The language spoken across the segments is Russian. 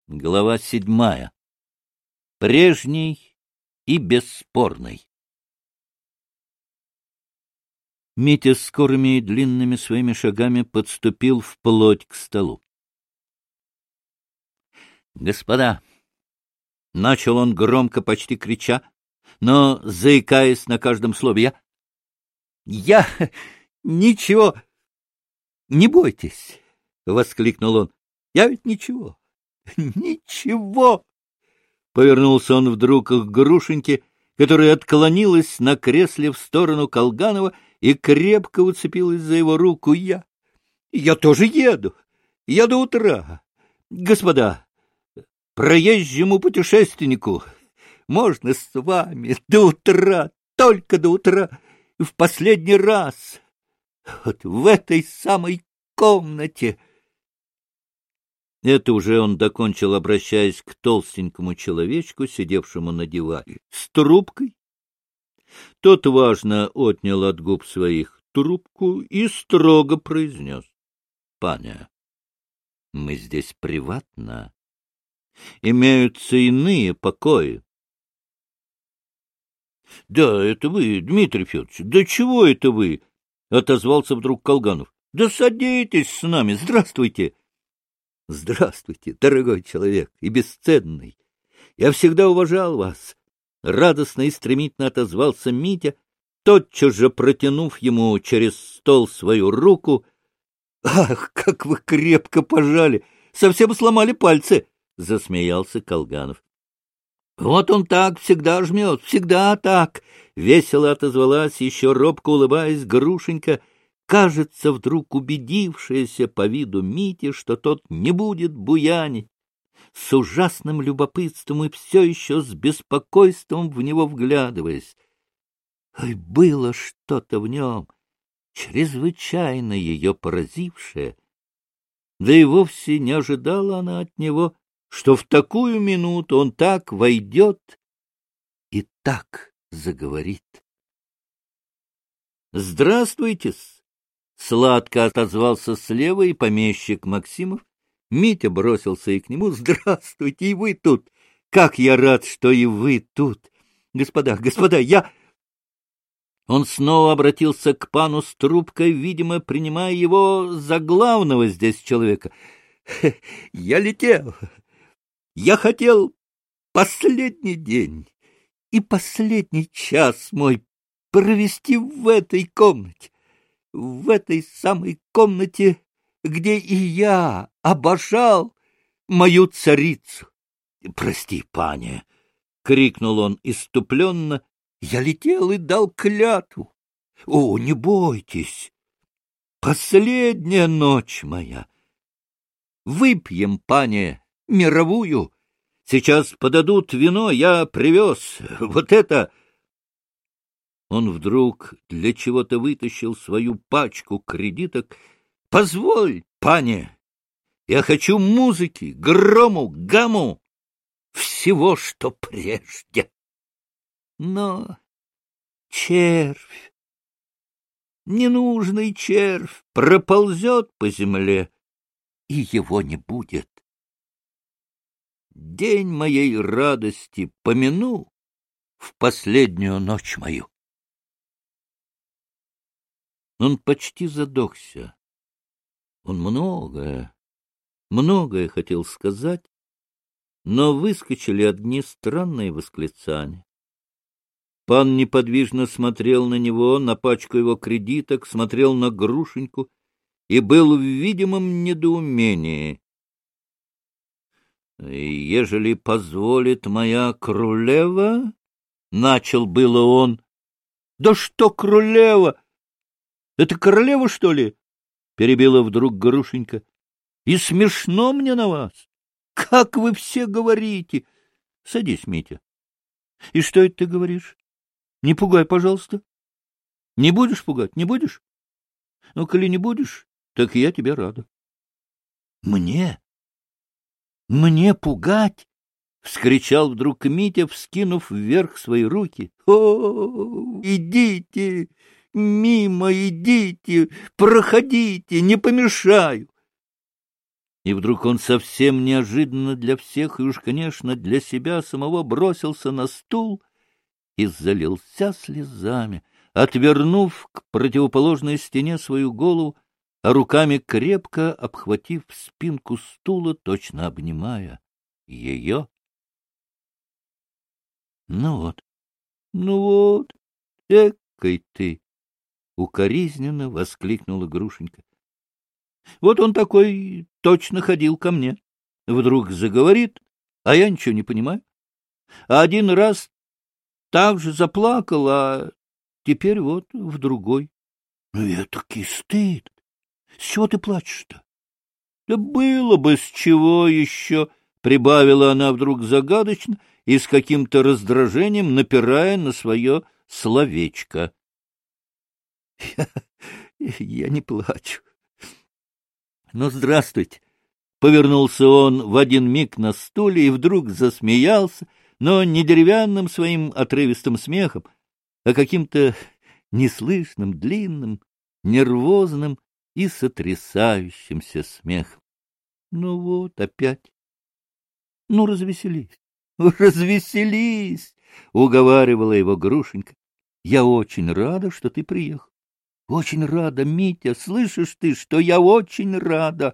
Глава 7. Прежний и бесспорный. Митя скорыми и длинными своими шагами подступил вплоть к столу. «Господа!» — начал он громко, почти крича, но заикаясь на каждом слове. «Я... ничего... Не бойтесь!» — воскликнул он. «Я ведь ничего... Ничего!» Повернулся он вдруг к Грушеньке, которая отклонилась на кресле в сторону Колганова и крепко уцепилась за его руку. Я тоже еду. Я до утра. Господа, проезжему путешественнику можно с вами до утра, только до утра, в последний раз, вот в этой самой комнате. Это уже он докончил, обращаясь к толстенькому человечку, сидевшему на диване, с трубкой. Тот важно отнял от губ своих трубку и строго произнес: «Паня, мы здесь приватно. Имеются иные покои». — Да, это вы, Дмитрий Федорович, да чего это вы? — отозвался вдруг Колганов. — Да садитесь с нами, здравствуйте. — Здравствуйте, дорогой человек и бесценный. Я всегда уважал вас. Радостно и стремительно отозвался Митя, тотчас же протянув ему через стол свою руку. — Ах, как вы крепко пожали! Совсем сломали пальцы! — засмеялся Колганов. — Вот он так всегда жмет, всегда так! — весело отозвалась, еще робко улыбаясь, Грушенька, кажется, вдруг убедившаяся по виду Мити, что тот не будет буянить, с ужасным любопытством и все еще с беспокойством в него вглядываясь. Ой, было что-то в нем, чрезвычайно ее поразившее, да и вовсе не ожидала она от него, что в такую минуту он так войдет и так заговорит. «Здравствуйте-с!» — сладко отозвался слева и помещик Максимов. Митя бросился и к нему. «Здравствуйте, и вы тут! Как я рад, что и вы тут! Господа, я...» Он снова обратился к пану с трубкой, видимо, принимая его за главного здесь человека. «Я летел. Я хотел последний день и последний час мой провести в этой комнате, в этой самой комнате, где и я обожал мою царицу. Прости, паня, — крикнул он исступленно, — я летел и дал клятву. О, не бойтесь, последняя ночь моя. Выпьем, паня, мировую. Сейчас подадут вино, я привез. Вот это... Он вдруг для чего-то вытащил свою пачку кредиток. — Позволь, паня, я хочу музыки, грому, гамму, всего, что прежде. Но червь, ненужный червь, проползет по земле, и его не будет. День моей радости помяну в последнюю ночь мою. Он почти задохся. Он многое хотел сказать, но выскочили одни странные восклицания. Пан неподвижно смотрел на него, на пачку его кредиток, смотрел на Грушеньку и был в видимом недоумении. «Ежели позволит моя Крулева...» — начал было он. «Да что Крулева? Это королева, что ли?» — перебила вдруг Грушенька. «И смешно мне на вас. Как вы все говорите!» «Садись, Митя. И что это ты говоришь? Не пугай, пожалуйста. Не будешь пугать, не будешь? Ну, коли не будешь, так я тебе рада». «Мне? Мне пугать?» — вскричал вдруг Митя, вскинув вверх свои руки. «О, идите! Мимо идите, проходите, не помешаю. И вдруг он совсем неожиданно для всех, и уж, конечно, для себя самого бросился на стул и залился слезами, отвернув к противоположной стене свою голову, а руками крепко обхватив спинку стула, точно обнимая ее. — ну вот, экой ты! — укоризненно воскликнула Грушенька. — Вот он такой точно ходил ко мне. Вдруг заговорит, а я ничего не понимаю. А один раз так же заплакал, а теперь вот в другой. — Ну, этакий стыд! С чего ты плачешь-то? — Да было бы с чего еще! — прибавила она вдруг загадочно и с каким-то раздражением, напирая на свое словечко. — Я не плачу. — Ну, здравствуйте! Повернулся он в один миг на стуле и вдруг засмеялся, но не деревянным своим отрывистым смехом, а каким-то неслышным, длинным, нервозным и сотрясающимся смехом. Ну вот опять. Ну, развеселись, развеселись, — уговаривала его Грушенька. Я очень рада, что ты приехал. Очень рада, Митя, слышишь ты, что я очень рада.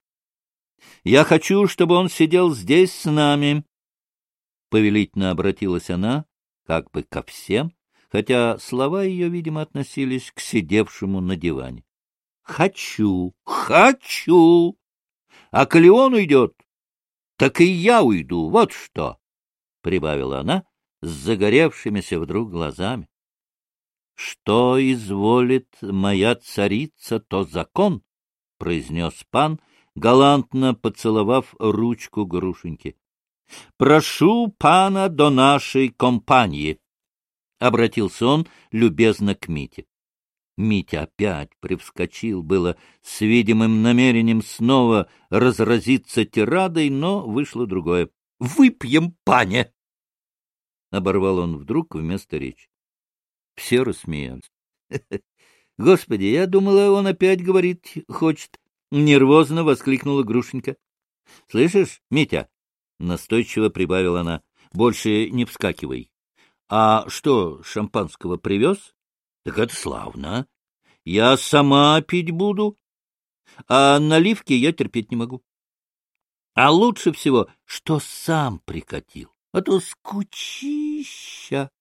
Я хочу, чтобы он сидел здесь с нами. Повелительно обратилась она, как бы ко всем, хотя слова ее, видимо, относились к сидевшему на диване. Хочу, хочу! А коли он уйдет, так и я уйду, вот что! — прибавила она с загоревшимися вдруг глазами. — Что изволит моя царица, то закон, — произнес пан, галантно поцеловав ручку Грушеньки. — Прошу пана до нашей компании, — обратился он любезно к Мите. Митя опять привскочил было с видимым намерением снова разразиться тирадой, но вышло другое. — Выпьем, пане! — оборвал он вдруг вместо речи. Все рассмеялись. — Господи, я думала, он опять говорить хочет. — нервозно воскликнула Грушенька. — Слышишь, Митя? — настойчиво прибавила она. — Больше не вскакивай. — А что, шампанского привез? — Так это славно. Я сама пить буду, а наливки я терпеть не могу. А лучше всего, что сам прикатил, а то скучища.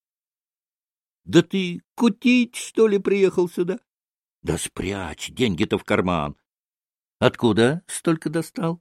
Да ты кутить, что ли, приехал сюда? Да спрячь деньги-то в карман. Откуда столько достал?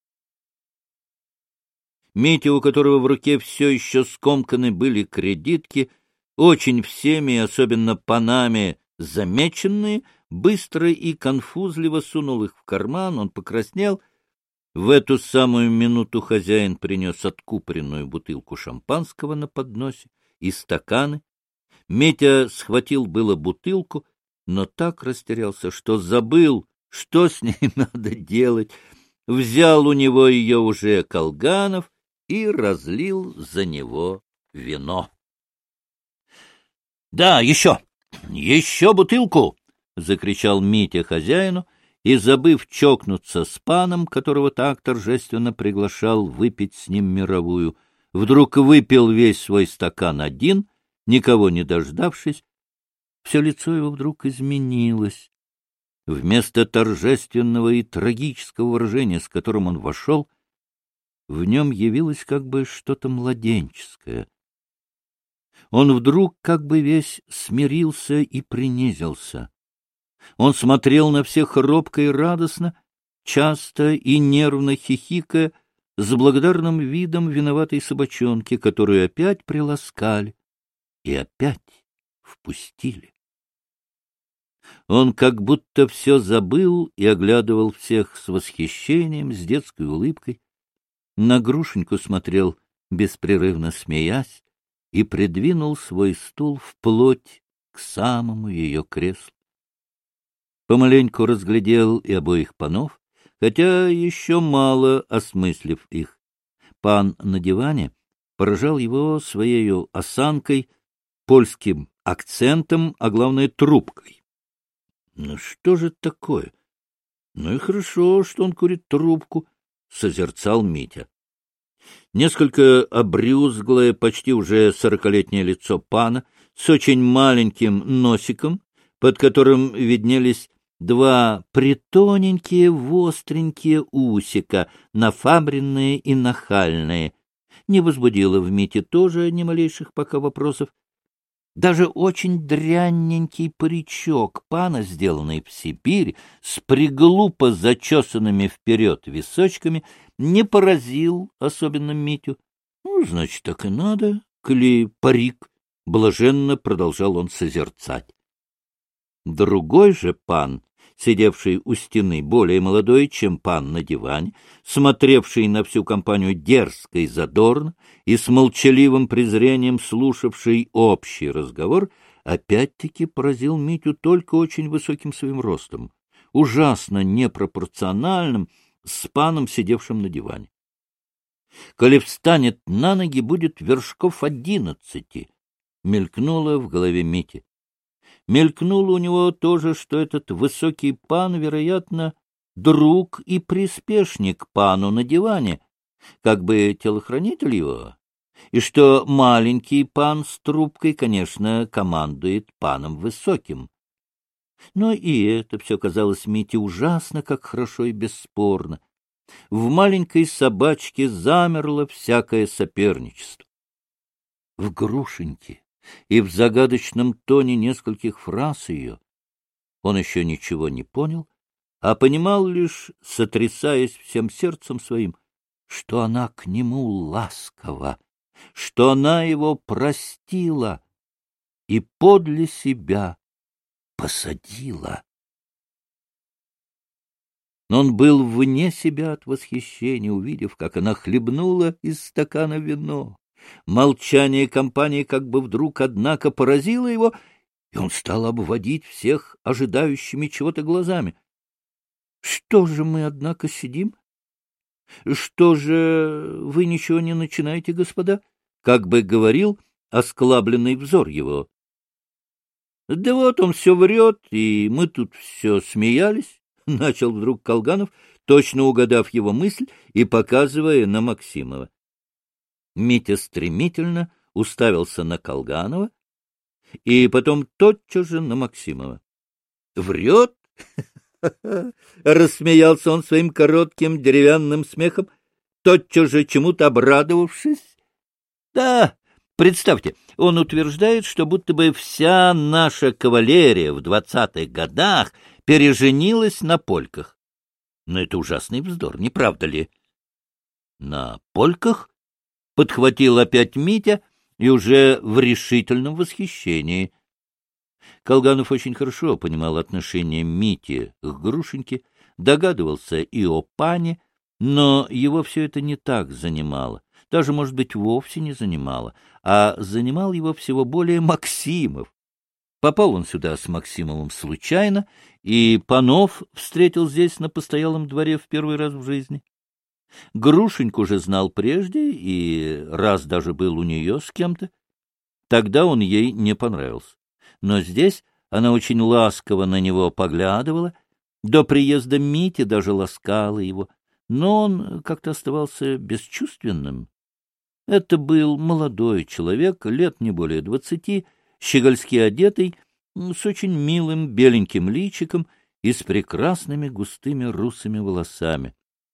Митя, у которого в руке все еще скомканы были кредитки, очень всеми, особенно панами, замеченные, быстро и конфузливо сунул их в карман, он покраснел. В эту самую минуту хозяин принес откупоренную бутылку шампанского на подносе и стаканы. Митя схватил было бутылку, но так растерялся, что забыл, что с ней надо делать. Взял у него ее уже Колганов и разлил за него вино. — Да, еще бутылку! — закричал Митя хозяину, и, забыв чокнуться с паном, которого так торжественно приглашал выпить с ним мировую, вдруг выпил весь свой стакан один, никого не дождавшись. Все лицо его вдруг изменилось. Вместо торжественного и трагического выражения, с которым он вошел, в нем явилось как бы что-то младенческое. Он вдруг как бы весь смирился и принизился. Он смотрел на всех робко и радостно, часто и нервно хихикая, с благодарным видом виноватой собачонки, которую опять приласкали и опять впустили. Он как будто все забыл и оглядывал всех с восхищением, с детской улыбкой. На Грушеньку смотрел, беспрерывно смеясь, и придвинул свой стул вплоть к самому ее креслу. Помаленьку разглядел и обоих панов, хотя еще мало осмыслив их. Пан на диване поражал его своею осанкой, польским акцентом, а главное трубкой. Ну что же такое? Ну и хорошо, что он курит трубку, — созерцал Митя. Несколько обрюзглое, почти уже сорокалетнее лицо пана с очень маленьким носиком, под которым виднелись два притоненькие востренькие усика, нафабренные и нахальные, не возбудило в Мите тоже ни малейших пока вопросов. Даже очень дрянненький паричок пана, сделанный в Сибирь, с приглупо зачесанными вперед височками, не поразил особенно Митю. Ну, значит, так и надо, коли парик, — блаженно продолжал он созерцать. Другой же пан, сидевший у стены, более молодой, чем пан на диване, смотревший на всю компанию дерзко и задорно и с молчаливым презрением слушавший общий разговор, опять-таки поразил Митю только очень высоким своим ростом, ужасно непропорциональным с паном, сидевшим на диване. Коли встанет на ноги, будет вершков 11, мелькнуло в голове Мити. Мелькнуло у него тоже, что этот высокий пан, вероятно, друг и приспешник пану на диване, как бы телохранитель его, и что маленький пан с трубкой, конечно, командует паном высоким. Но и это все казалось Мите ужасно, как хорошо и бесспорно. В маленькой собачке замерло всякое соперничество. В Грушеньке и в загадочном тоне нескольких фраз ее он еще ничего не понял, а понимал лишь, сотрясаясь всем сердцем своим, что она к нему ласкова, что она его простила и подле себя посадила. Но он был вне себя от восхищения, увидев, как она хлебнула из стакана вино. Молчание компании как бы вдруг, однако, поразило его, и он стал обводить всех ожидающими чего-то глазами. — Что же мы, однако, сидим? Что же вы ничего не начинаете, господа? Как бы говорил осклабленный взор его. — Да вот он все врет, и мы тут все смеялись, — начал вдруг Колганов, точно угадав его мысль и показывая на Максимова. Митя стремительно уставился на Колганова и потом тотчас же на Максимова. — Врет? — рассмеялся он своим коротким деревянным смехом, тотчас же чему-то обрадовавшись. — Да, представьте, он утверждает, что будто бы вся наша кавалерия в 20-х годах переженилась на польках. Но это ужасный вздор, не правда ли? — На польках? — подхватил опять Митя и уже в решительном восхищении. Колганов очень хорошо понимал отношение Мити к Грушеньке, догадывался и о пане, но его все это не так занимало, даже, может быть, вовсе не занимало, а занимал его всего более Максимов. Попал он сюда с Максимовым случайно, и панов встретил здесь на постоялом дворе в первый раз в жизни. Грушеньку же знал прежде и раз даже был у нее с кем-то. Тогда он ей не понравился. Но здесь она очень ласково на него поглядывала, до приезда Мити даже ласкала его, но он как-то оставался бесчувственным. Это был молодой человек, лет не более 20, щегольски одетый, с очень милым беленьким личиком и с прекрасными густыми русыми волосами.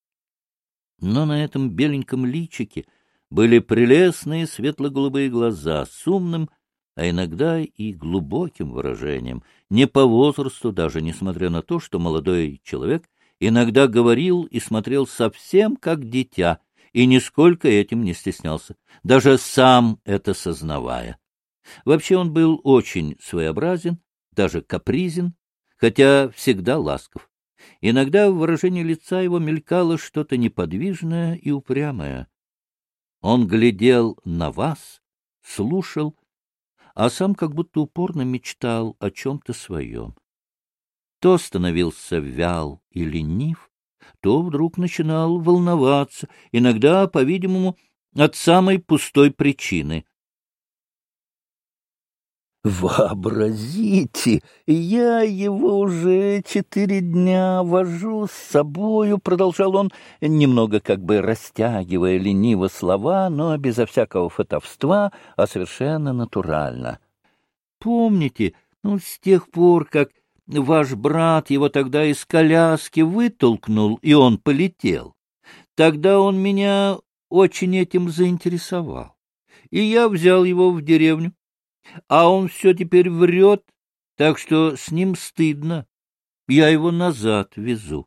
Но на этом беленьком личике были прелестные светло-голубые глаза с умным, а иногда и глубоким выражением, не по возрасту даже, несмотря на то, что молодой человек иногда говорил и смотрел совсем как дитя, и нисколько этим не стеснялся, даже сам это сознавая. Вообще он был очень своеобразен, даже капризен, хотя всегда ласков. Иногда в выражении лица его мелькало что-то неподвижное и упрямое. Он глядел на вас, слушал, а сам как будто упорно мечтал о чем-то своем. То становился вял и ленив, то вдруг начинал волноваться, иногда, по-видимому, от самой пустой причины. Вообразите, я его уже 4 дня вожу с собою, — продолжал он, немного как бы растягивая лениво слова, но безо всякого фатовства, а совершенно натурально. Помните, с тех пор, как ваш брат его тогда из коляски вытолкнул, и он полетел, тогда он меня очень этим заинтересовал, и я взял его в деревню. А он все теперь врет, так что с ним стыдно. Я его назад везу.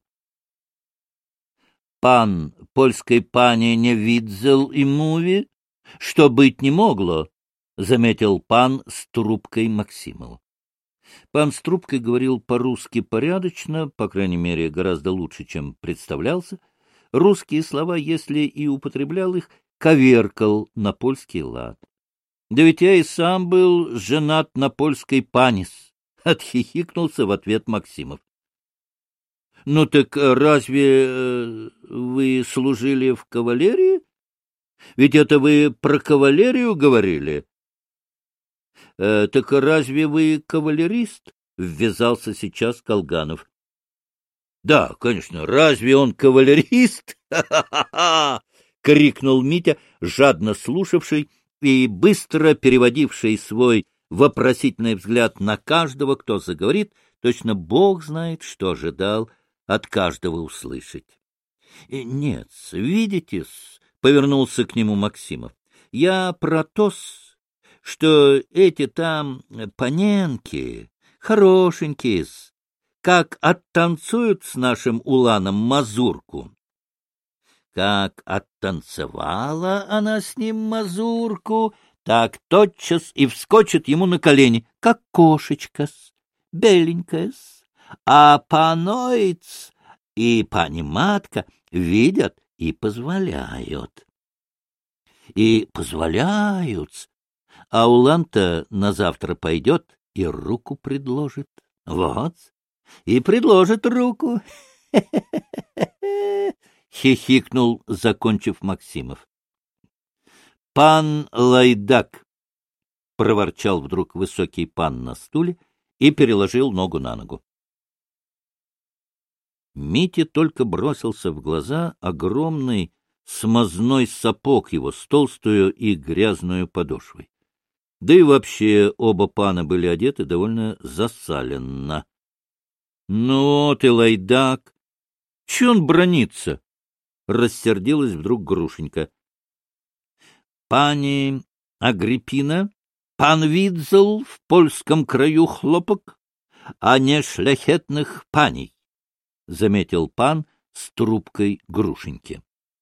Пан польской пани не видел и mówi, что быть не могло, — заметил пан с трубкой Максимов. Пан с трубкой говорил по-русски порядочно, по крайней мере, гораздо лучше, чем представлялся. Русские слова, если и употреблял их, коверкал на польский лад. Да ведь я и сам был женат на польской панис, — отхихикнулся в ответ Максимов. — Ну так разве вы служили в кавалерии? Ведь это вы про кавалерию говорили. — Так разве вы кавалерист? — ввязался сейчас Колганов. — Да, конечно, разве он кавалерист? Ха-ха-ха! — крикнул Митя, жадно слушавший и быстро переводивший свой вопросительный взгляд на каждого, кто заговорит, точно Бог знает, что ожидал от каждого услышать. — Нет, видите-с, — повернулся к нему Максимов, — я про то-с, что эти там паненки хорошенькие-с, как оттанцуют с нашим уланом мазурку. Как оттанцевала она с ним мазурку, так тотчас и вскочит ему на колени, как кошечка-с, беленькая-с. А паноиц и пани-матка видят и позволяют. И позволяют, а улан-то на завтра пойдет и руку предложит. Вот, и предложит руку. — хихикнул, закончив Максимов. — Пан Лайдак! — проворчал вдруг высокий пан на стуле и переложил ногу на ногу. Мите только бросился в глаза огромный смазной сапог его с толстую и грязную подошвой. Да и вообще оба пана были одеты довольно засаленно. — Ну ты, Лайдак! Че он бранится? — рассердилась вдруг Грушенька. — Пани Агриппина, пан видел в польском краю хлопок, а не шляхетных паней, — заметил пан с трубкой Грушеньки.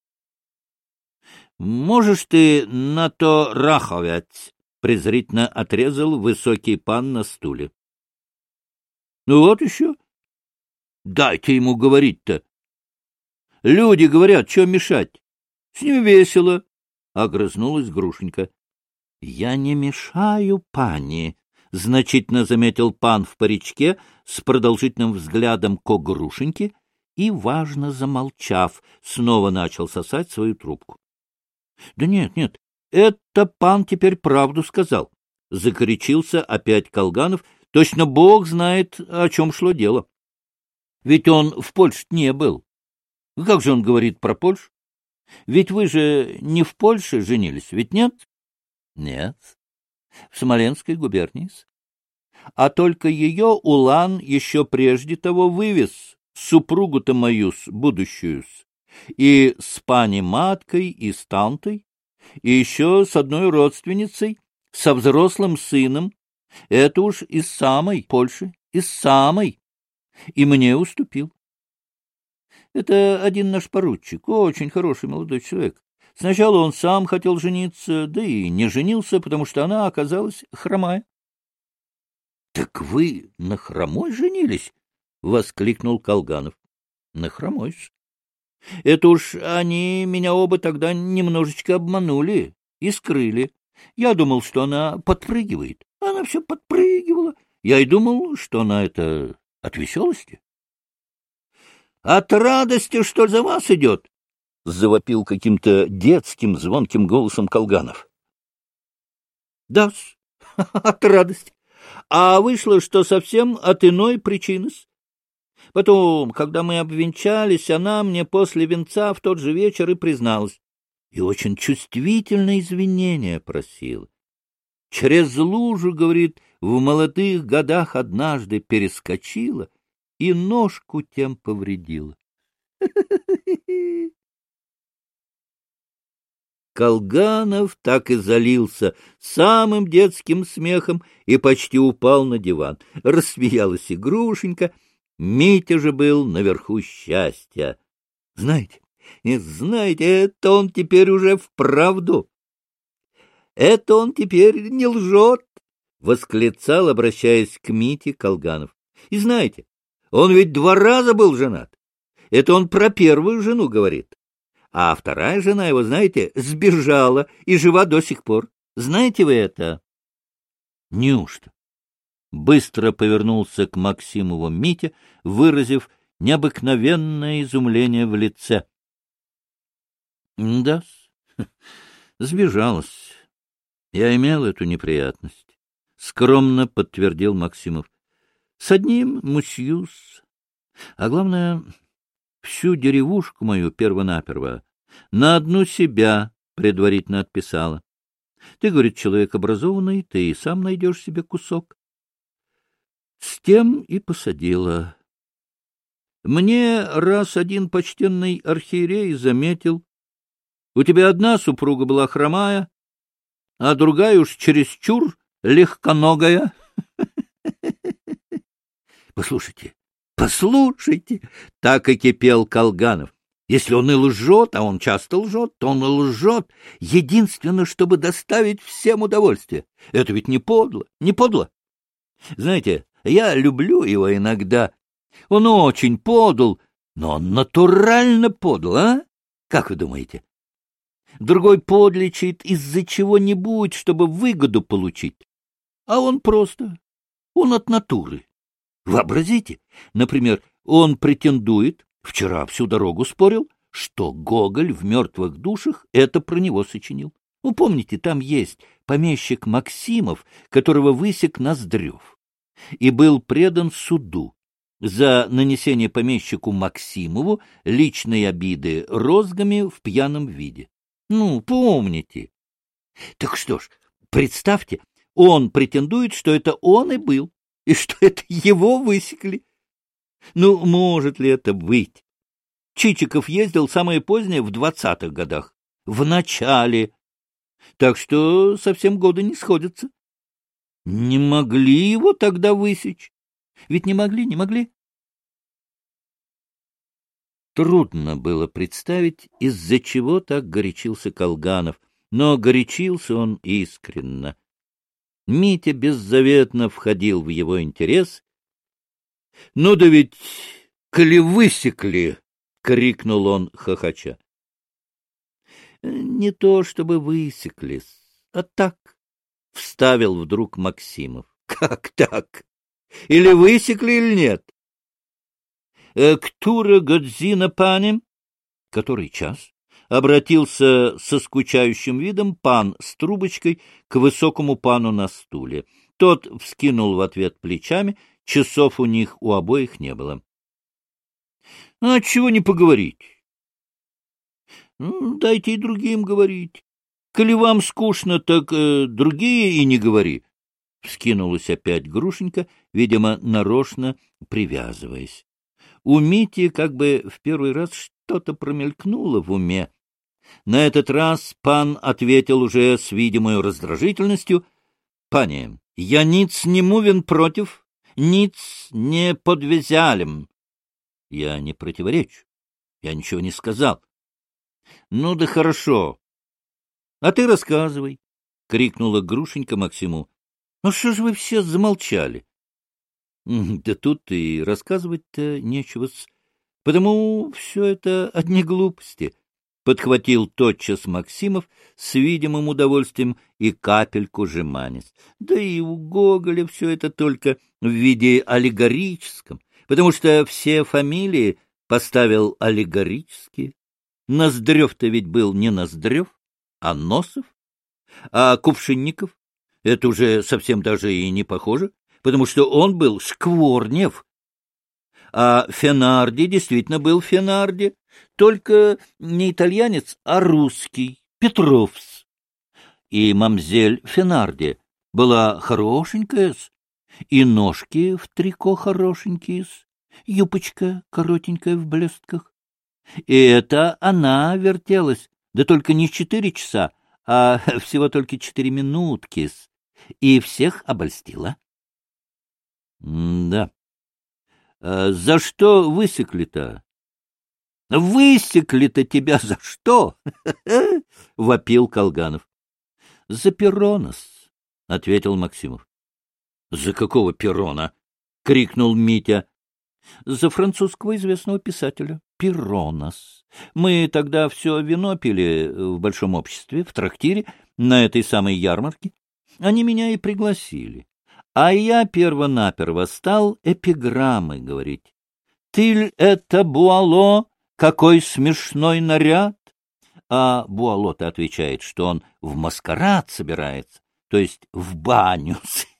— Можешь ты на то раховать, — презрительно отрезал высокий пан на стуле. — Ну вот еще. Дайте ему говорить-то. Люди говорят, что мешать? С ним весело, — огрызнулась Грушенька. — Я не мешаю, пани, — значительно заметил пан в паричке с продолжительным взглядом ко Грушеньке и, важно замолчав, снова начал сосать свою трубку. — Да нет, нет, это пан теперь правду сказал, — закричился опять Колганов. Точно Бог знает, о чем шло дело. Ведь он в Польше не был. Как же он говорит про Польшу? Ведь вы же не в Польше женились, ведь нет? Нет. В Смоленской губернии. А только ее улан еще прежде того вывез, супругу-то мою будущую, и с пани-маткой, и с тантой, и еще с одной родственницей, со взрослым сыном. Это уж из самой Польши, из самой. И мне уступил. Это один наш поручик, очень хороший молодой человек. Сначала он сам хотел жениться, да и не женился, потому что она оказалась хромая. — Так вы на хромой женились? — воскликнул Колганов. — На хромой. Это уж они меня оба тогда немножечко обманули и скрыли. Я думал, что она подпрыгивает. Она все подпрыгивала. Я и думал, что она это от веселости. — От радости, что за вас идет! — завопил каким-то детским звонким голосом Колганов. — Да, от радости. А вышло, что совсем от иной причины. Потом, когда мы обвенчались, она мне после венца в тот же вечер и призналась. И очень чувствительно извинения просила. Через лужу, говорит, в молодых годах однажды перескочила и ножку тем повредила. Колганов так и залился самым детским смехом и почти упал на диван. Рассмеялась и Грушенька. Митя же был наверху счастья. Знаете, это он теперь уже вправду. Это он теперь не лжет, — восклицал, обращаясь к Мите, Колганов. И знаете, он ведь 2 раза был женат. Это он про первую жену говорит. А вторая жена его, знаете, сбежала и жива до сих пор. Знаете вы это? Неужто? Быстро повернулся к Максимову Митя, выразив необыкновенное изумление в лице. Да, сбежалась. Я имел эту неприятность, — скромно подтвердил Максимов. С одним мусьюс. А главное, всю деревушку мою первонаперво на одну себя предварительно отписала. Ты, говорит, человек образованный, ты и сам найдешь себе кусок. С тем и посадила. Мне раз один почтенный архиерей заметил. У тебя одна супруга была хромая, а другая уж чересчур легконогая. Послушайте, так и кипел Колганов. Если он и лжет, а он часто лжет, то он лжет единственно, чтобы доставить всем удовольствие. Это ведь не подло, не подло. Знаете, я люблю его иногда. Он очень подл, но он натурально подл, а? Как вы думаете? Другой подлечит из-за чего-нибудь, чтобы выгоду получить. А он от натуры. Вообразите, например, он претендует, вчера всю дорогу спорил, что Гоголь в «Мертвых душах» это про него сочинил. Ну, помните, там есть помещик Максимов, которого высек Ноздрев, и был предан суду за нанесение помещику Максимову личной обиды розгами в пьяном виде. Ну, помните. Так что ж, представьте, он претендует, что это он и был, и что это его высекли. Ну, может ли это быть? Чичиков ездил самое позднее в 20-х годах, в начале, так что совсем годы не сходятся. Не могли его тогда высечь. Ведь не могли. Трудно было представить, из-за чего так горячился Колганов, но горячился он искренно. Митя беззаветно входил в его интерес. — Ну да ведь, коли высекли! — крикнул он, хохоча. — Не то чтобы высекли, а так, — вставил вдруг Максимов. — Как так? Или высекли, или нет? Ктура Годзина панем? Который час? Обратился со скучающим видом пан с трубочкой к высокому пану на стуле. Тот вскинул в ответ плечами, часов у них у обоих не было. — А чего не поговорить? — Дайте и другим говорить. Коли вам скучно, так другие и не говори. Вскинулась опять Грушенька, видимо, нарочно привязываясь. У Мити как бы в первый раз что-то промелькнуло в уме. На этот раз пан ответил уже с видимой раздражительностью. — Пане, я ниц не мувен против, ниц не подвязалем. — Я не противоречу. Я ничего не сказал. — Ну да хорошо. — А ты рассказывай, — крикнула Грушенька Максиму. — Ну что же вы все замолчали? — Да тут и рассказывать-то нечего, потому все это одни глупости, — подхватил тотчас Максимов с видимым удовольствием и капельку жеманец. Да и у Гоголя все это только в виде аллегорическом, потому что все фамилии поставил аллегорические. Ноздрев-то ведь был не Ноздрев, а Носов, а Кувшинников Это уже совсем даже и не похоже, потому что он был Шкворнев, а Фенарди действительно был Фенарди, только не итальянец, а русский, Петровс. И мамзель Фенарди была хорошенькая, и ножки в трико хорошенькие, юбочка коротенькая в блестках. И это она вертелась, да только не 4 часа, а всего только 4 минутки, и всех обольстила. Да. За что высекли-то? Высекли-то тебя за что? — вопил Колганов. — За Перонос, — ответил Максимов. — За какого Перона? — крикнул Митя. — За французского известного писателя. Перонос. Мы тогда все вино пили в большом обществе, в трактире, на этой самой ярмарке. Они меня и пригласили. А я перво-наперво стал эпиграммы говорить. «Тыль это Буало, какой смешной наряд!» А Буало-то отвечает, что он в маскарад собирается, то есть в баню.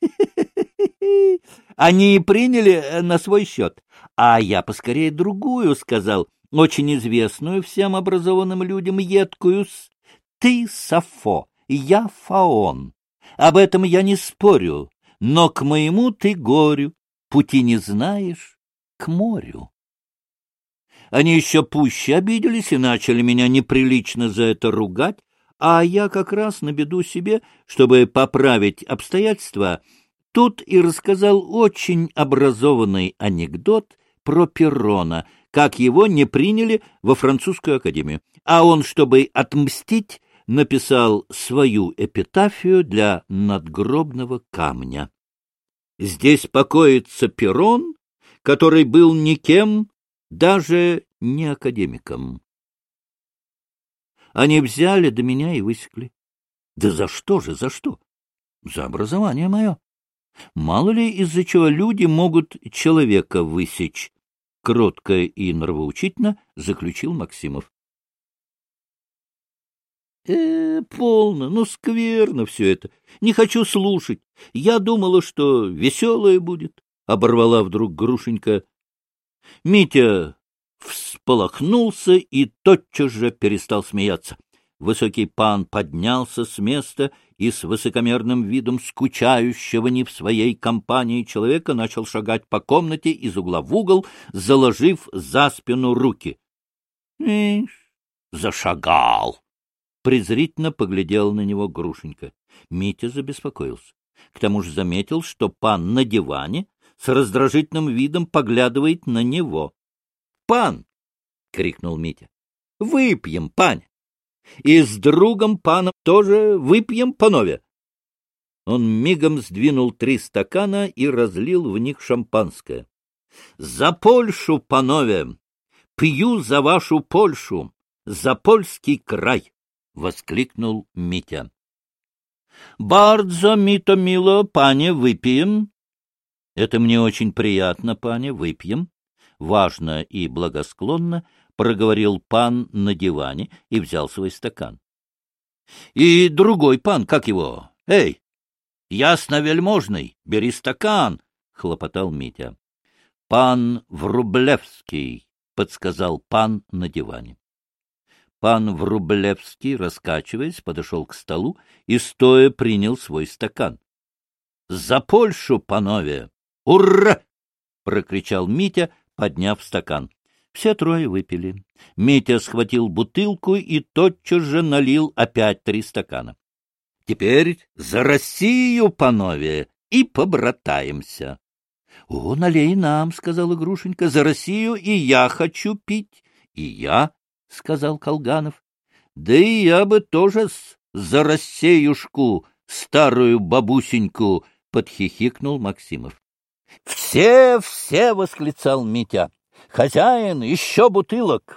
Они приняли на свой счет, а я поскорее другую сказал, очень известную всем образованным людям, едкую. «Ты Сафо, я Фаон. Об этом я не спорю, но к моему ты горю, пути не знаешь к морю». Они еще пуще обиделись и начали меня неприлично за это ругать, а я как раз на беду себе, чтобы поправить обстоятельства, тут и рассказал очень образованный анекдот про Перрона, как его не приняли во французскую академию. А он, чтобы отмстить, написал свою эпитафию для надгробного камня. Здесь покоится Перрон, который был никем, даже не академиком. Они взяли до меня и высекли. Да за что же, за что? За образование мое. Мало ли, из-за чего люди могут человека высечь, кротко и нравоучительно заключил Максимов. Полно, ну, скверно все это. Не хочу слушать. Я думала, что веселое будет, — оборвала вдруг Грушенька. Митя всполохнулся и тотчас же перестал смеяться. Высокий пан поднялся с места и с высокомерным видом скучающего не в своей компании человека начал шагать по комнате из угла в угол, заложив за спину руки. — Ишь, зашагал! — презрительно поглядел на него Грушенька. Митя забеспокоился. К тому же заметил, что пан на диване с раздражительным видом поглядывает на него. — Пан! — крикнул Митя. — Выпьем, пань! И с другом паном тоже выпьем панове. Он мигом сдвинул 3 стакана и разлил в них шампанское. — За Польшу, панове! Пью за вашу Польшу! За польский край! — воскликнул Митя. — Бардзо мито мило, пане, выпьем. — Это мне очень приятно, пане, выпьем. Важно и благосклонно проговорил пан на диване и взял свой стакан. — И другой пан, как его? Эй, ясновельможный, бери стакан! — хлопотал Митя. — Пан Врублевский, — подсказал пан на диване. Пан Врублевский, раскачиваясь, подошел к столу и стоя принял свой стакан. — За Польшу, панове! Ура! — прокричал Митя, подняв стакан. Все 3 выпили. Митя схватил бутылку и тотчас же налил опять 3 стакана. — Теперь за Россию, панове, и побратаемся. — О, налей нам, — сказала Грушенька, — за Россию и я хочу пить. — И я, — сказал Колганов. — Да и я бы тоже за Россеюшку, старую бабусеньку, — подхихикнул Максимов. — Все, все, — восклицал Митя. — Хозяин, еще бутылок!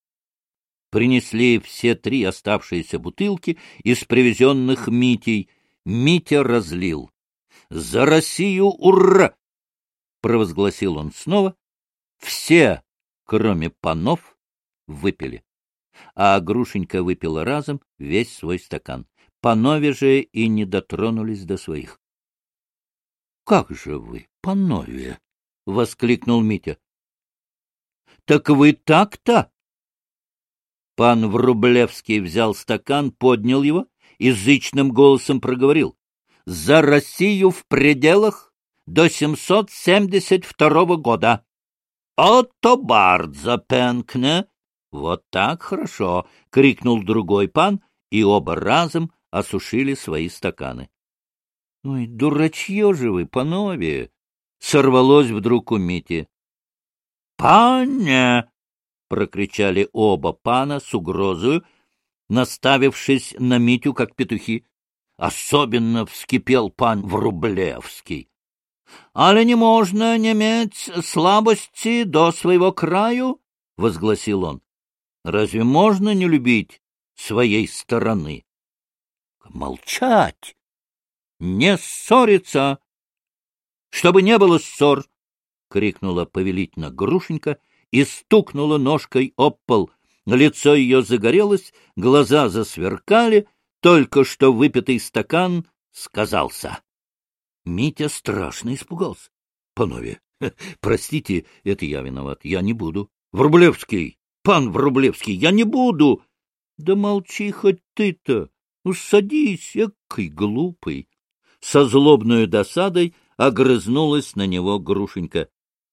Принесли все 3 оставшиеся бутылки из привезенных Митей. Митя разлил. — За Россию, ура! — провозгласил он снова. Все, кроме панов, выпили. А Грушенька выпила разом весь свой стакан. Панове же и не дотронулись до своих. — Как же вы, панове? — воскликнул Митя. — Так вы так-то? Пан Врублевский взял стакан, поднял его и зычным голосом проговорил: — За Россию в пределах до 772 года. — Ото бардзо пенкне! — Вот так хорошо! — крикнул другой пан, и оба разом осушили свои стаканы. — Ой, дурачье же вы, панове! — сорвалось вдруг у Мити. — Пане! — прокричали оба пана с угрозою, наставившись на Митю, как петухи. Особенно вскипел пан Врублевский. — Але не можно не иметь слабости до своего краю? — возгласил он. — Разве можно не любить своей стороны? — Молчать! Не ссориться! — Чтобы не было ссор! — крикнула повелительно Грушенька и стукнула ножкой об пол. Лицо ее загорелось, глаза засверкали, только что выпитый стакан сказался. Митя страшно испугался. — Панове, простите, это я виноват, я не буду. — Врублевский, пан Врублевский, я не буду. — Да молчи хоть ты-то, ну садись, экой глупый. Со злобной досадой огрызнулась на него Грушенька.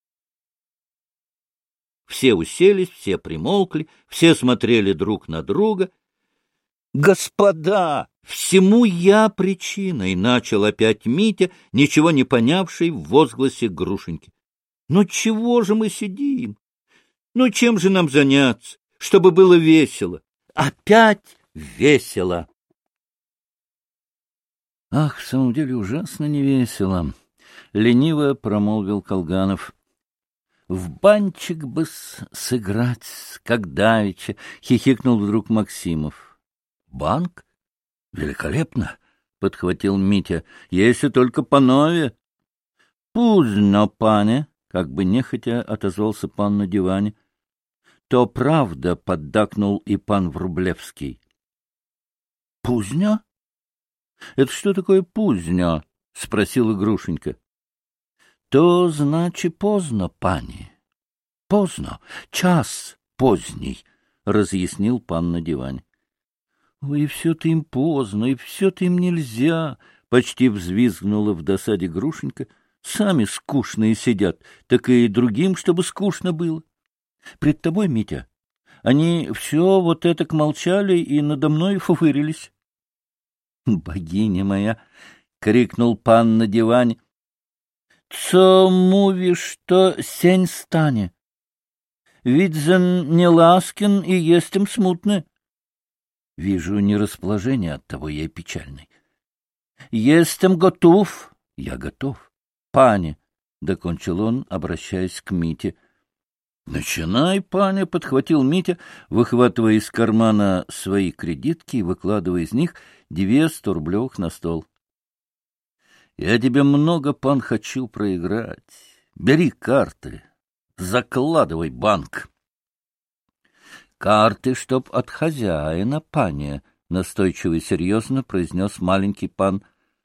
Все уселись, все примолкли, все смотрели друг на друга. — Господа, всему я причиной, — начал опять Митя, ничего не понявший в возгласе Грушеньки. — Ну чего же мы сидим? Ну чем же нам заняться, чтобы было весело? Опять весело! — Ах, в самом деле ужасно невесело! — лениво промолвил Колганов. — В банчик бы сыграть, как давеча! — хихикнул вдруг Максимов. — Банк? Великолепно! — подхватил Митя. — Если только панове. — Поздно, пане! — как бы нехотя отозвался пан на диване. — То правда, — поддакнул и пан Врублевский. — Пузнё? — Это что такое пузнё? — спросила Грушенька. — То, значит, поздно, пани. — Поздно, час поздний, — разъяснил пан на диване. — Ой, и все-то им поздно, и все-то им нельзя, — почти взвизгнула в досаде Грушенька. — Сами скучные сидят, так и другим, чтобы скучно было. Пред тобой, Митя, они все вот этак молчали и надо мной фуфырились. — Богиня моя! — крикнул пан на диване. — Цо муви, что сень стане? Видзен не ласкин и естем смутны. Вижу нерасположение, оттого я и печальный. Естем готов. Я готов. Пане, — докончил он, обращаясь к Мите. — Начинай, пане, — подхватил Митя, выхватывая из кармана свои кредитки и выкладывая из них 2 100-рублевых на стол. — Я тебе много, пан, хочу проиграть. Бери карты, закладывай банк. — Карты, чтоб от хозяина, пане, — настойчиво и серьезно произнес маленький пан.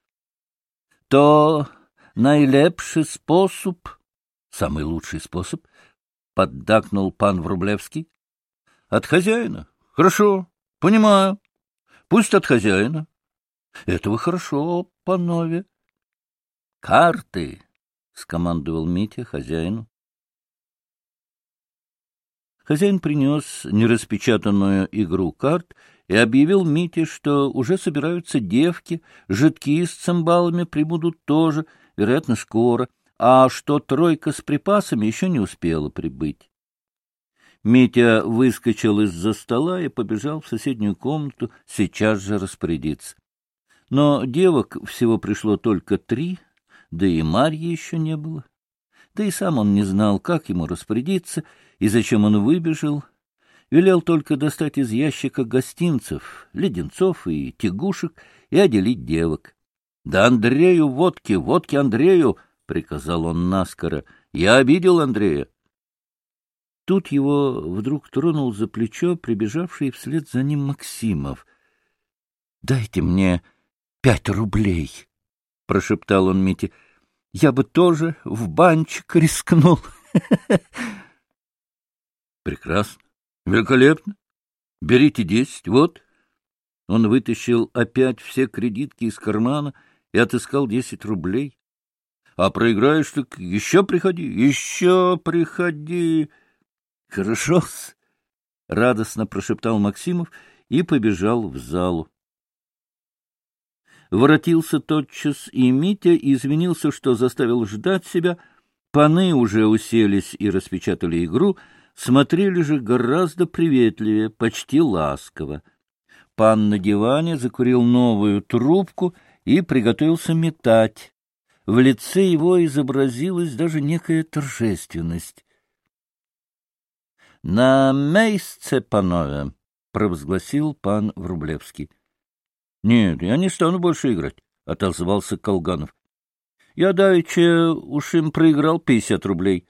— То найлепший способ, самый лучший способ, — поддакнул пан Врублевский. — От хозяина? Хорошо, понимаю. Пусть от хозяина. Этого хорошо, панове. — Карты! — скомандовал Митя хозяину. Хозяин принес нераспечатанную игру карт и объявил Мите, что уже собираются девки, жидки с цимбалами прибудут тоже, вероятно, скоро, а что тройка с припасами еще не успела прибыть. Митя выскочил из-за стола и побежал в соседнюю комнату сейчас же распорядиться. Но девок всего пришло только 3, да и Марьи еще не было. Да и сам он не знал, как ему распорядиться и зачем он выбежал. Велел только достать из ящика гостинцев, леденцов и тягушек и отделить девок. — Да Андрею водки, водки Андрею! — приказал он наскоро. — Я обидел Андрея. Тут его вдруг тронул за плечо прибежавший вслед за ним Максимов. — Дайте мне 5 рублей, — прошептал он Мите. — Я бы тоже в банчик рискнул. — Прекрасно, великолепно. Берите 10, вот. Он вытащил опять все кредитки из кармана и отыскал 10 рублей. — А проиграешь, так еще приходи, еще приходи. — Хорошо-с, — радостно прошептал Максимов и побежал в залу. Воротился тотчас и Митя и извинился, что заставил ждать себя. Паны уже уселись и распечатали игру, смотрели же гораздо приветливее, почти ласково. Пан на диване закурил новую трубку и приготовился метать. В лице его изобразилась даже некая торжественность. — На месте, панове! — провозгласил пан Врублевский. — Нет, я не стану больше играть, — отозвался Колганов. — Я давеча уж им проиграл 50 рублей.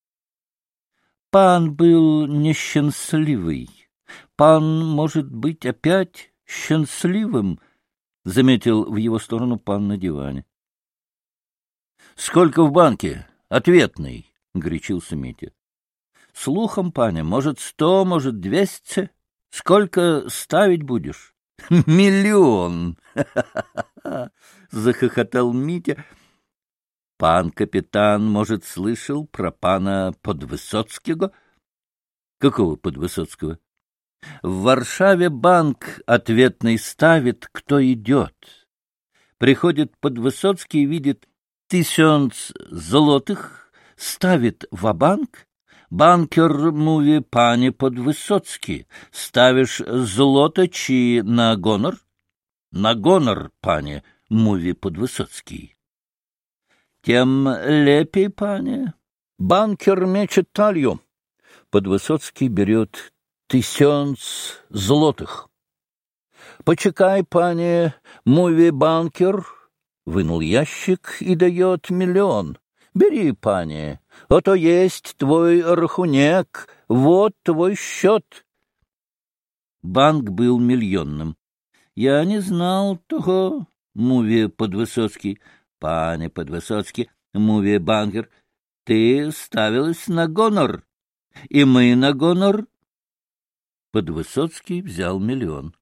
Пан был несчастливый. Пан может быть опять счастливым, — заметил в его сторону пан на диване. — Сколько в банке? Ответный, — горячился Митя. — Слухом, паня, может 100, может 200. Сколько ставить будешь? — Миллион! — захохотал Митя. — Пан капитан, может, слышал про пана Подвысоцкого? — Какого Подвысоцкого? — В Варшаве банк ответный ставит, кто идет. Приходит Подвысоцкий, видит 1000 злотых, ставит ва-банк. Банкер мові, пане Подвисоцький, ставиш злото чи на гонор? На гонор, пане, мові Подвисоцький. Тем лепей, пане. Банкер мечет талью. Подвысоцкий берет 1000 злотых. Почекай, пане, мові банкер, вынул ящик и дает 1 миллион. Бери, пане, ото есть твой рахунек, вот твой счет. Банк был миллионным. Я не знал того, мові Подвисоцкий. Пане Подвисоцкий, мові банкер, ты ставилась на гонор, и мы на гонор. Подвысоцкий взял 1 миллион.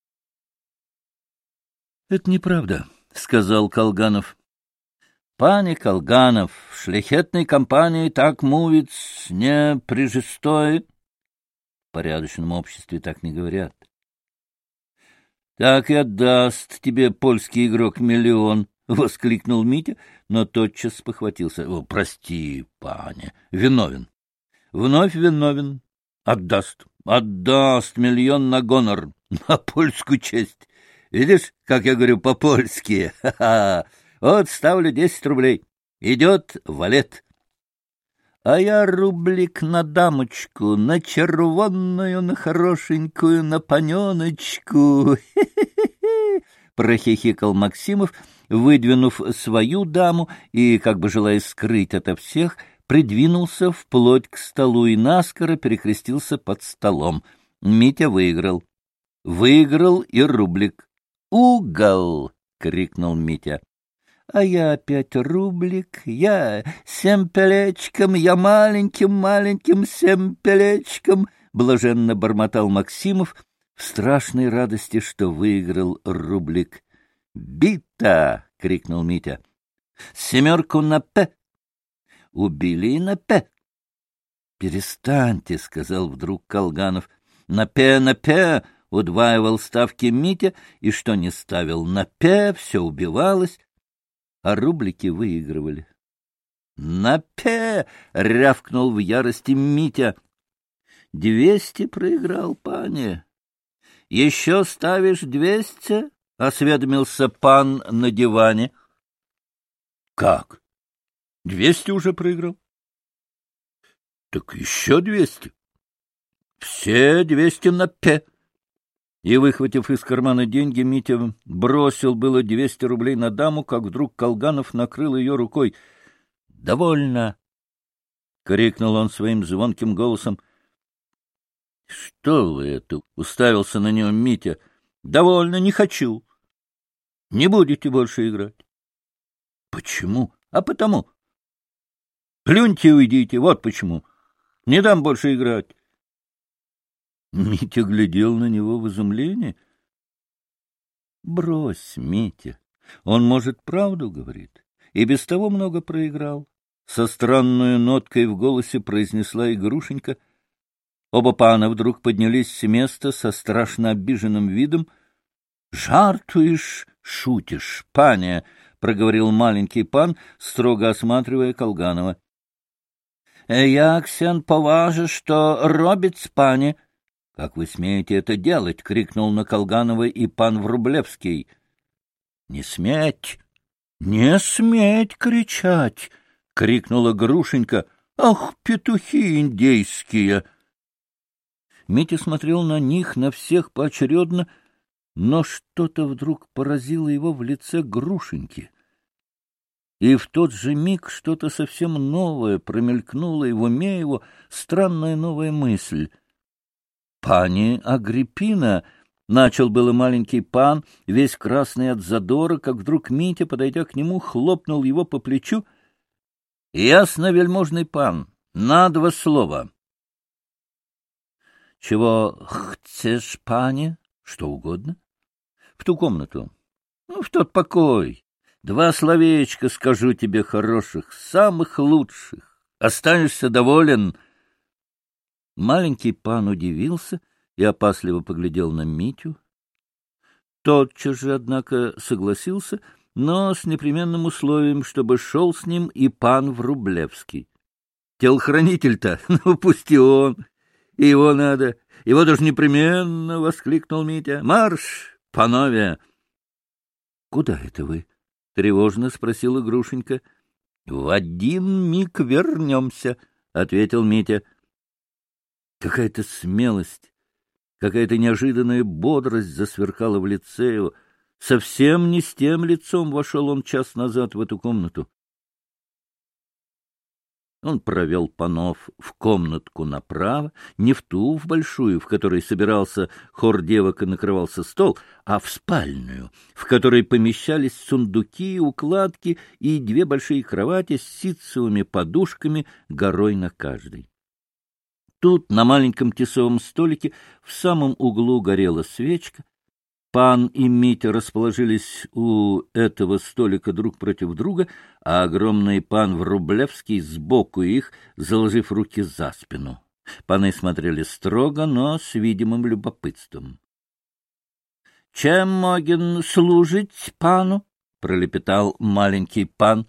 — Это неправда, — сказал Колганов. Пане Колганов, в шляхетной компании так мовить не прижестоит. В порядочном обществе так не говорят. Так и отдаст тебе польский игрок 1 миллион, — воскликнул Митя, но тотчас спохватился. — Прости, пане, виновен. Вновь виновен. Отдаст 1 миллион на гонор, на польскую честь. Видишь, как я говорю по-польски? Ха-ха! Вот ставлю 10 рублей. Идет валет. А я рублик на дамочку, на червонную, на хорошенькую, на паненочку. Хе-хе-хе! Прохихикал Максимов, выдвинув свою даму и, как бы желая скрыть ото всех, придвинулся вплоть к столу и наскоро перекрестился под столом. Митя выиграл. Выиграл и рублик. «Угол!» — крикнул Митя. А я опять рублик, я семпелечком, я маленьким-маленьким семпелечком, — блаженно бормотал Максимов в страшной радости, что выиграл рублик. — Бита! — крикнул Митя. — 7 на П. Убили и на П. — Перестаньте, — сказал вдруг Колганов. — На П, — удваивал ставки Митя, и что не ставил на П, все убивалось. А рублики выигрывали. — На П! — рявкнул в ярости Митя. — 200 проиграл, пане. — Еще ставишь 200? — осведомился пан на диване. — Как? 200 уже проиграл? — Так еще 200. — Все 200 на П. И, выхватив из кармана деньги, Митя бросил было 200 рублей на даму, как вдруг Колганов накрыл ее рукой. — Довольно! — крикнул он своим звонким голосом. — Что вы это? — уставился на него Митя. Довольно, не хочу. Не будете больше играть. Почему? А потому. Плюньте и уйдите, вот почему. Не дам больше играть. Митя глядел на него в изумлении. Брось, Митя, он, может, правду говорит, и без того много проиграл. Со странной ноткой в голосе произнесла Игрушенька. Оба пана вдруг поднялись с места со страшно обиженным видом. — Жартуешь, шутишь, паня, — проговорил маленький пан, строго осматривая Колганова. — Я, Ксен, поважу, что робец, пане. — Как вы смеете это делать? — крикнул на Колганова и пан Врублевский. — Не сметь! Не сметь кричать! — крикнула Грушенька. — Ах, петухи индейские! Митя смотрел на них, на всех поочередно, но что-то вдруг поразило его в лице Грушеньки. И в тот же миг что-то совсем новое промелькнуло и в уме его, странная новая мысль. «Пани Агриппина!» — начал было маленький пан, весь красный от задора, как вдруг Митя, подойдя к нему, хлопнул его по плечу. — Ясно, вельможный пан, на 2 слова. — Чего chcешь, пани? Что угодно. — В ту комнату. Ну, в тот покой. 2 словечка скажу тебе хороших, самых лучших. Останешься доволен. Маленький пан удивился и опасливо поглядел на Митю. Тотчас же, однако, согласился, но с непременным условием, чтобы шел с ним и пан Врублевский. Телохранитель-то, ну, пусть и он. И его надо, его даже непременно, — воскликнул Митя. — Марш, панове! — Куда это вы? — тревожно спросила Грушенька. — В 1 миг вернемся, — ответил Митя. Какая-то смелость, какая-то неожиданная бодрость засверкала в лице его. Совсем не с тем лицом вошел он час назад в эту комнату. Он провел панов в комнатку направо, не в ту, в большую, в которой собирался хор девок и накрывался стол, а в спальную, в которой помещались сундуки, укладки и 2 большие кровати с ситцевыми подушками горой на каждой. Тут, на маленьком тесовом столике, в самом углу горела свечка. Пан и Митя расположились у этого столика друг против друга, а огромный пан Врублевский сбоку их, заложив руки за спину. Паны смотрели строго, но с видимым любопытством. — Чем моген служить пану? — пролепетал маленький пан.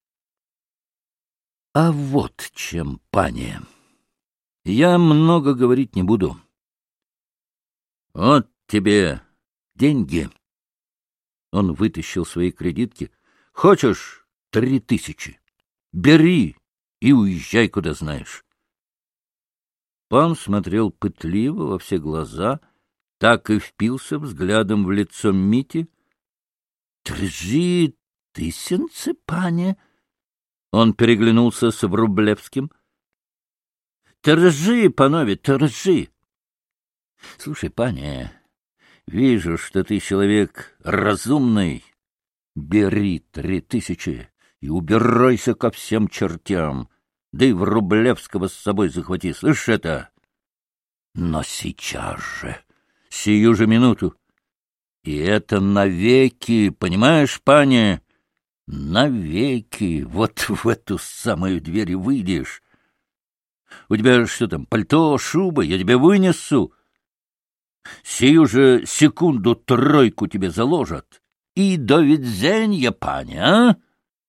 — А вот чем, пане. Я много говорить не буду. Вот тебе деньги. Он вытащил свои кредитки. Хочешь 3000? Бери и уезжай, куда знаешь. Пан смотрел пытливо во все глаза, так и впился взглядом в лицо Мити. 3000, пане? Он переглянулся с Врублевским. Торжи, панове, торжи. Слушай, пане, вижу, что ты человек разумный. Бери 3000 и убирайся ко всем чертям. Да и Врублевского с собой захвати, слышишь это? Но сейчас же, сию же минуту. И это навеки, понимаешь, пане? Навеки, вот в эту самую дверь и выйдешь. У тебя что там, пальто, шуба? Я тебе вынесу. Сию же секунду 3 тебе заложат. И до виденья, паня, а?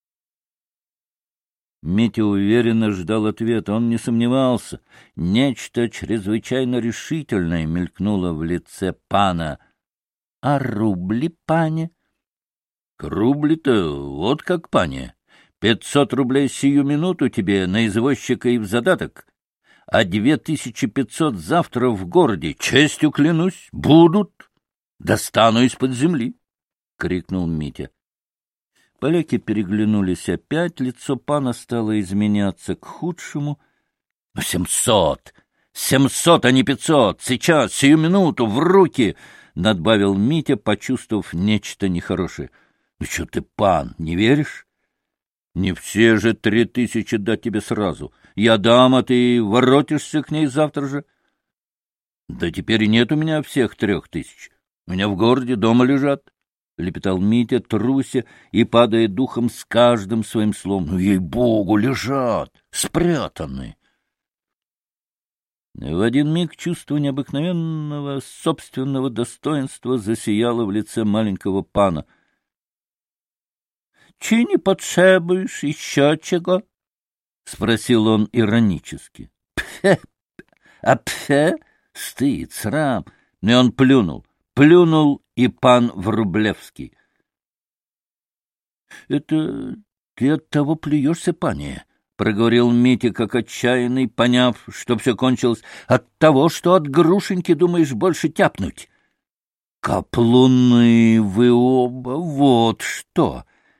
Митя уверенно ждал ответа. Он не сомневался. Нечто чрезвычайно решительное мелькнуло в лице пана. — А рубли, пане? — Рубли-то вот как, пане. 500 рублей сию минуту тебе на извозчика и в задаток, а 2500 завтра в городе, честью клянусь, будут. Достану из-под земли, — крикнул Митя. Поляки переглянулись опять, лицо пана стало изменяться к худшему. — 700, а не 500, сейчас, сию минуту, в руки! надбавил Митя, почувствовав нечто нехорошее. — Ну что ты, пан, не веришь? Не все же 3000 дать тебе сразу. Я дам, а ты воротишься к ней завтра же. Да теперь и нет у меня всех 3000. У меня в городе дома лежат. — лепетал Митя, труся и падая духом с каждым своим словом. — Ну, ей-богу, лежат, спрятаны. В один миг чувство необыкновенного собственного достоинства засияло в лице маленького пана. — Чи не потребуешь еще чего? — спросил он иронически. — Пфе! А пфе! Стыд, срам! И он плюнул. Плюнул и пан Врублевский. — Это ты от того плюешься, пане? — проговорил Митя, как отчаянный, поняв, что все кончилось. — От того, что от Грушеньки думаешь больше тяпнуть. — Каплуны вы оба, вот что!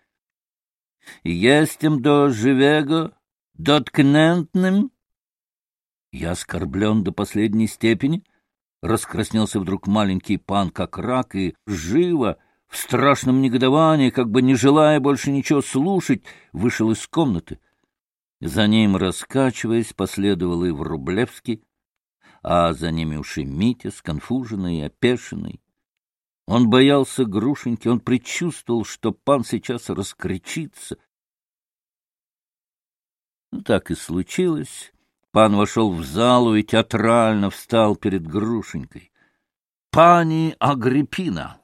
Естем до живего, доткнентным. Я оскорблен до последней степени. Раскраснелся вдруг маленький пан, как рак, и живо, в страшном негодовании, как бы не желая больше ничего слушать, вышел из комнаты. За ним, раскачиваясь, последовал и Врублевский, а за ними уж и Митя, сконфуженный и опешенный. Он боялся Грушеньки, он предчувствовал, что пан сейчас раскричится. Ну, так и случилось. Пан вошел в залу и театрально встал перед Грушенькой. — Пани Агриппина,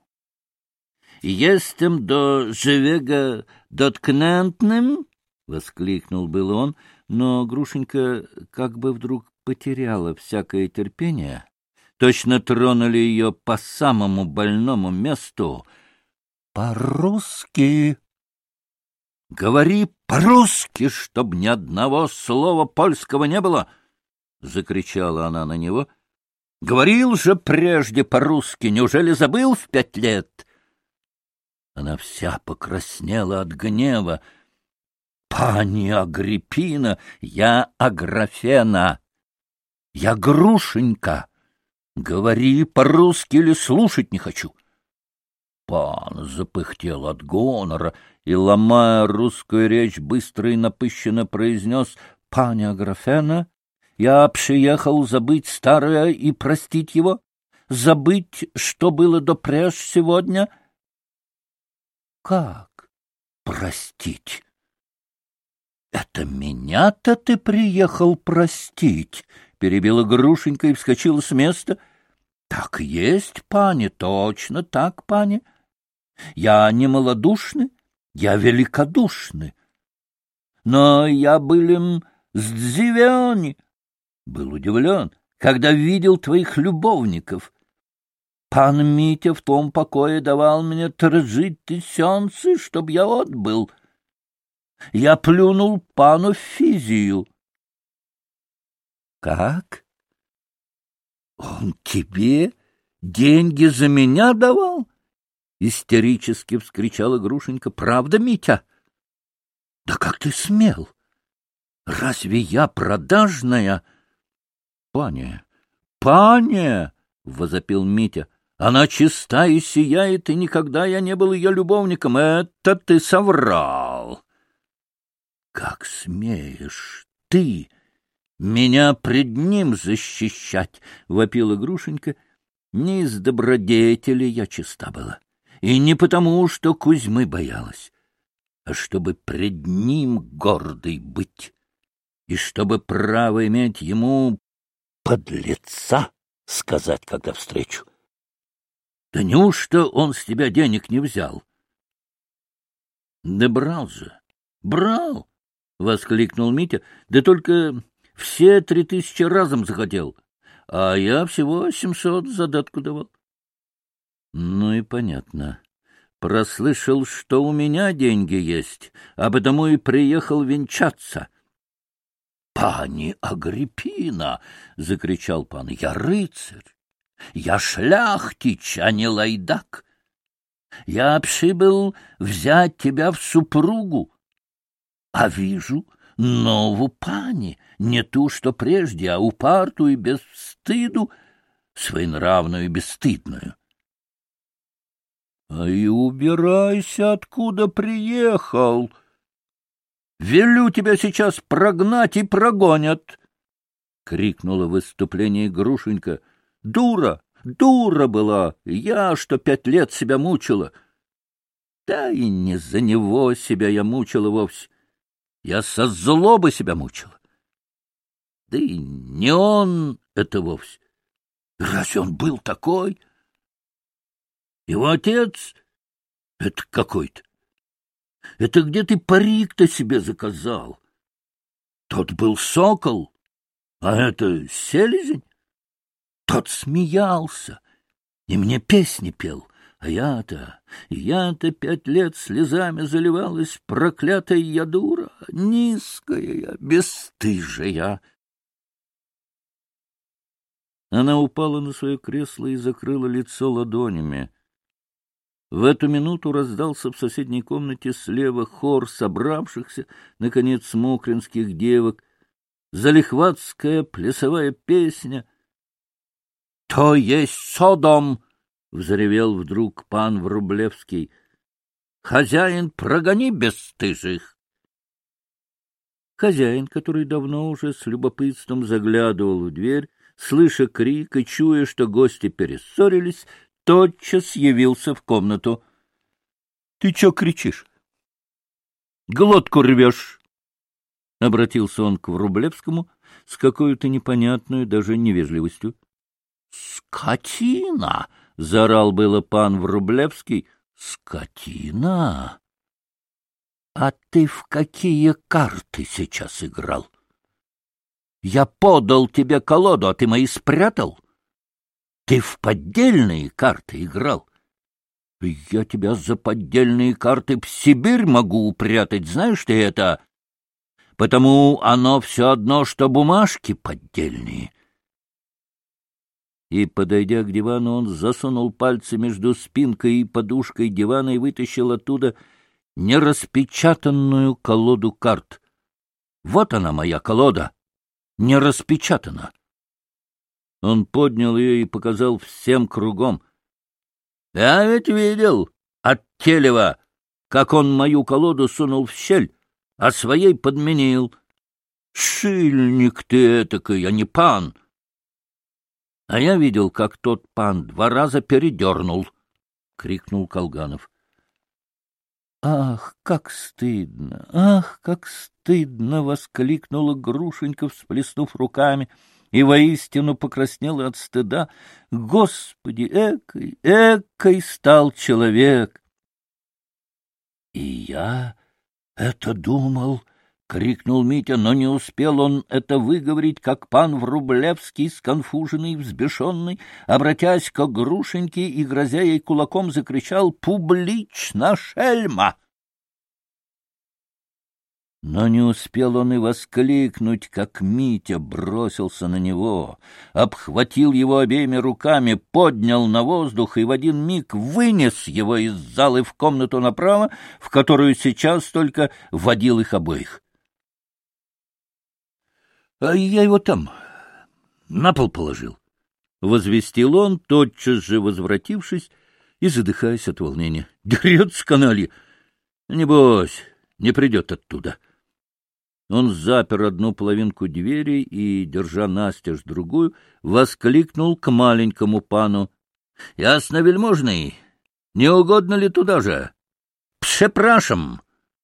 естем до живега доткнентным? — воскликнул был он, но Грушенька как бы вдруг потеряла всякое терпение. Точно тронули ее по самому больному месту. — По-русски! — Говори по-русски, чтоб ни одного слова польского не было! — закричала она на него. — Говорил же прежде по-русски, неужели забыл в 5 лет? Она вся покраснела от гнева. — Пани Агриппина, я Аграфена, я Грушенька. Говори по-русски или слушать не хочу. Пан запыхтел от гонора и, ломая русскую речь, быстро и напыщенно произнес: — Паня Аграфена, я приехал забыть старое и простить его, забыть, что было допреж сегодня. — Как простить? — Это меня-то ты приехал простить? — перебила Грушенька и вскочила с места. — Так есть, пани, точно так, пани. Я не малодушный, я великодушный. Но я был им сдзивен, был удивлен, когда видел твоих любовников. Пан Митя в том покое давал мне 3000, чтоб я отбыл. Я плюнул пану в физию. — Как? Он тебе деньги за меня давал? — истерически вскричала Грушенька. — Правда, Митя? — Да как ты смел? Разве я продажная? — Паня, паня! — возопил Митя. — Она чиста и сияет, и никогда я не был ее любовником. Это ты соврал. — Как смеешь ты меня пред ним защищать? — вопила Грушенька. — Не из добродетели я чиста была. И не потому, что Кузьмы боялась, а чтобы пред ним гордой быть, и чтобы право иметь ему подлеца сказать, когда встречу. Да неужто он с тебя денег не взял? — Да брал же, брал! — воскликнул Митя. — Да только все 3000 разом захотел, а я всего 700 задатку давал. Ну и понятно. Прослышал, что у меня деньги есть, а потому и приехал венчаться. — Пани Агриппина! — закричал пан. — Я рыцарь, я шляхтич, а не лайдак. Я прибыл взять тебя в супругу, а вижу новую пани, не ту, что прежде, а упартую и без стыду, своенравную и бесстыдную. А и убирайся, откуда приехал. Велю тебя сейчас прогнать и прогонят, — крикнула в выступлении Грушенька. Дура, дура была, я, что 5 лет себя мучила. Да и не за него себя я мучила вовсе. Я со злобы себя мучила. Да и не он это вовсе. Разве он был такой? Его отец — это какой-то. Это где ты парик-то себе заказал? Тот был сокол, а это селезень. Тот смеялся и мне песни пел, а я-то 5 лет слезами заливалась, проклятая я дура, низкая я, бесстыжая. Она упала на свое кресло и закрыла лицо ладонями. В эту минуту раздался в соседней комнате слева хор собравшихся, наконец, мокринских девок, залихватская плясовая песня. — То есть Содом! — взревел вдруг пан Врублевский. — Хозяин, прогони бесстыжих! Хозяин, который давно уже с любопытством заглядывал в дверь, слыша крик и чуя, что гости перессорились, тотчас явился в комнату. — Ты чё кричишь? Глотку рвешь! — обратился он к Врублевскому с какой-то непонятной даже невежливостью. — Скотина! — заорал было пан Врублевский. — Скотина! А ты в какие карты сейчас играл? Я подал тебе колоду, а ты мои спрятал? Ты в поддельные карты играл. Я тебя за поддельные карты в Сибирь могу упрятать, знаешь ты это? Потому оно все одно, что бумажки поддельные. И, подойдя к дивану, он засунул пальцы между спинкой и подушкой дивана и вытащил оттуда нераспечатанную колоду карт. Вот она, моя колода, не распечатана. Он поднял ее и показал всем кругом. — Я ведь видел от Телева, как он мою колоду сунул в щель, а своей подменил. Шильник ты этакой, а не пан. А я видел, как тот пан 2 раза передернул, — крикнул Колганов. — Ах, как стыдно! Ах, как стыдно! — воскликнула Грушенька, всплеснув руками, и воистину покраснела от стыда. Господи, экой стал человек! — И я это думал, — крикнул Митя, но не успел он это выговорить, как пан Врублевский, сконфуженный и взбешенный, обратясь к Грушеньке и, грозя ей кулаком, закричал: «Публично, шельма!» Но не успел он и воскликнуть, как Митя бросился на него, обхватил его обеими руками, поднял на воздух и в один миг вынес его из залы в комнату направо, в которую сейчас только водил их обоих. — А я его там на пол положил, — возвестил он, тотчас же возвратившись и задыхаясь от волнения. — Дерется каналья! Небось, не придет оттуда. Он запер одну половинку двери и, держа настежь другую, воскликнул к маленькому пану: — Ясновельможный, не угодно ли туда же? Пшепрашем!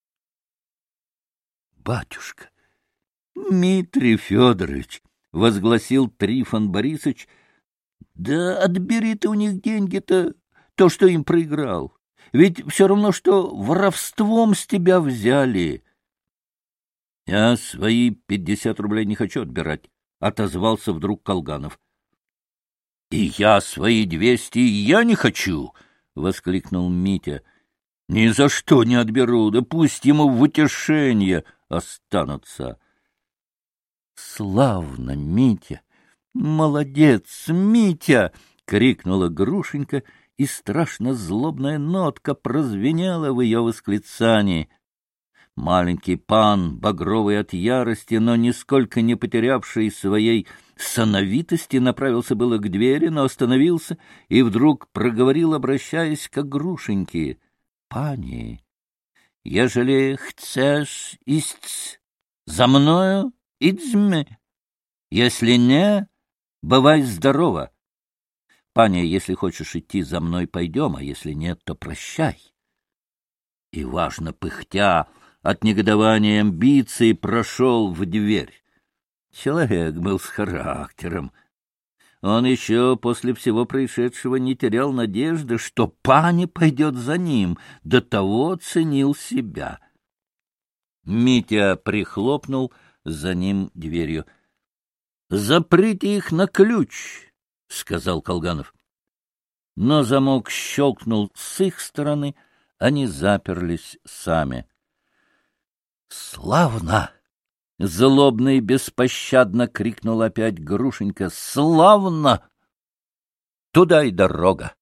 — Батюшка! Дмитрий Федорович, — возгласил Трифон Борисович, — да отбери ты у них деньги-то, то, что им проиграл. Ведь все равно, что воровством с тебя взяли. — Я свои 50 рублей не хочу отбирать, — отозвался вдруг Колганов. — И я свои 200 я не хочу, — воскликнул Митя. — Ни за что не отберу, да пусть ему в утешение останутся. — Славно, Митя! Молодец, Митя! — крикнула Грушенька, и страшно злобная нотка прозвенела в ее восклицании. Маленький пан, багровый от ярости, но нисколько не потерявший своей сановитости направился было к двери, но остановился и вдруг проговорил, обращаясь к Грушеньке: «Пани, ежели chcешь исть за мною, идзьми, если не, бывай здорова. Паня, если хочешь идти за мной, пойдем, а если нет, то прощай». И, важно пыхтя от негодования и амбиций, прошел в дверь. Человек был с характером. Он еще после всего происшедшего не терял надежды, что паня пойдет за ним, до того ценил себя. Митя прихлопнул за ним дверью. — Заприте их на ключ, — сказал Колганов. Но замок щелкнул с их стороны, они заперлись сами. — Славно! — злобно и беспощадно крикнул опять Грушенька. — Славно! Туда и дорога!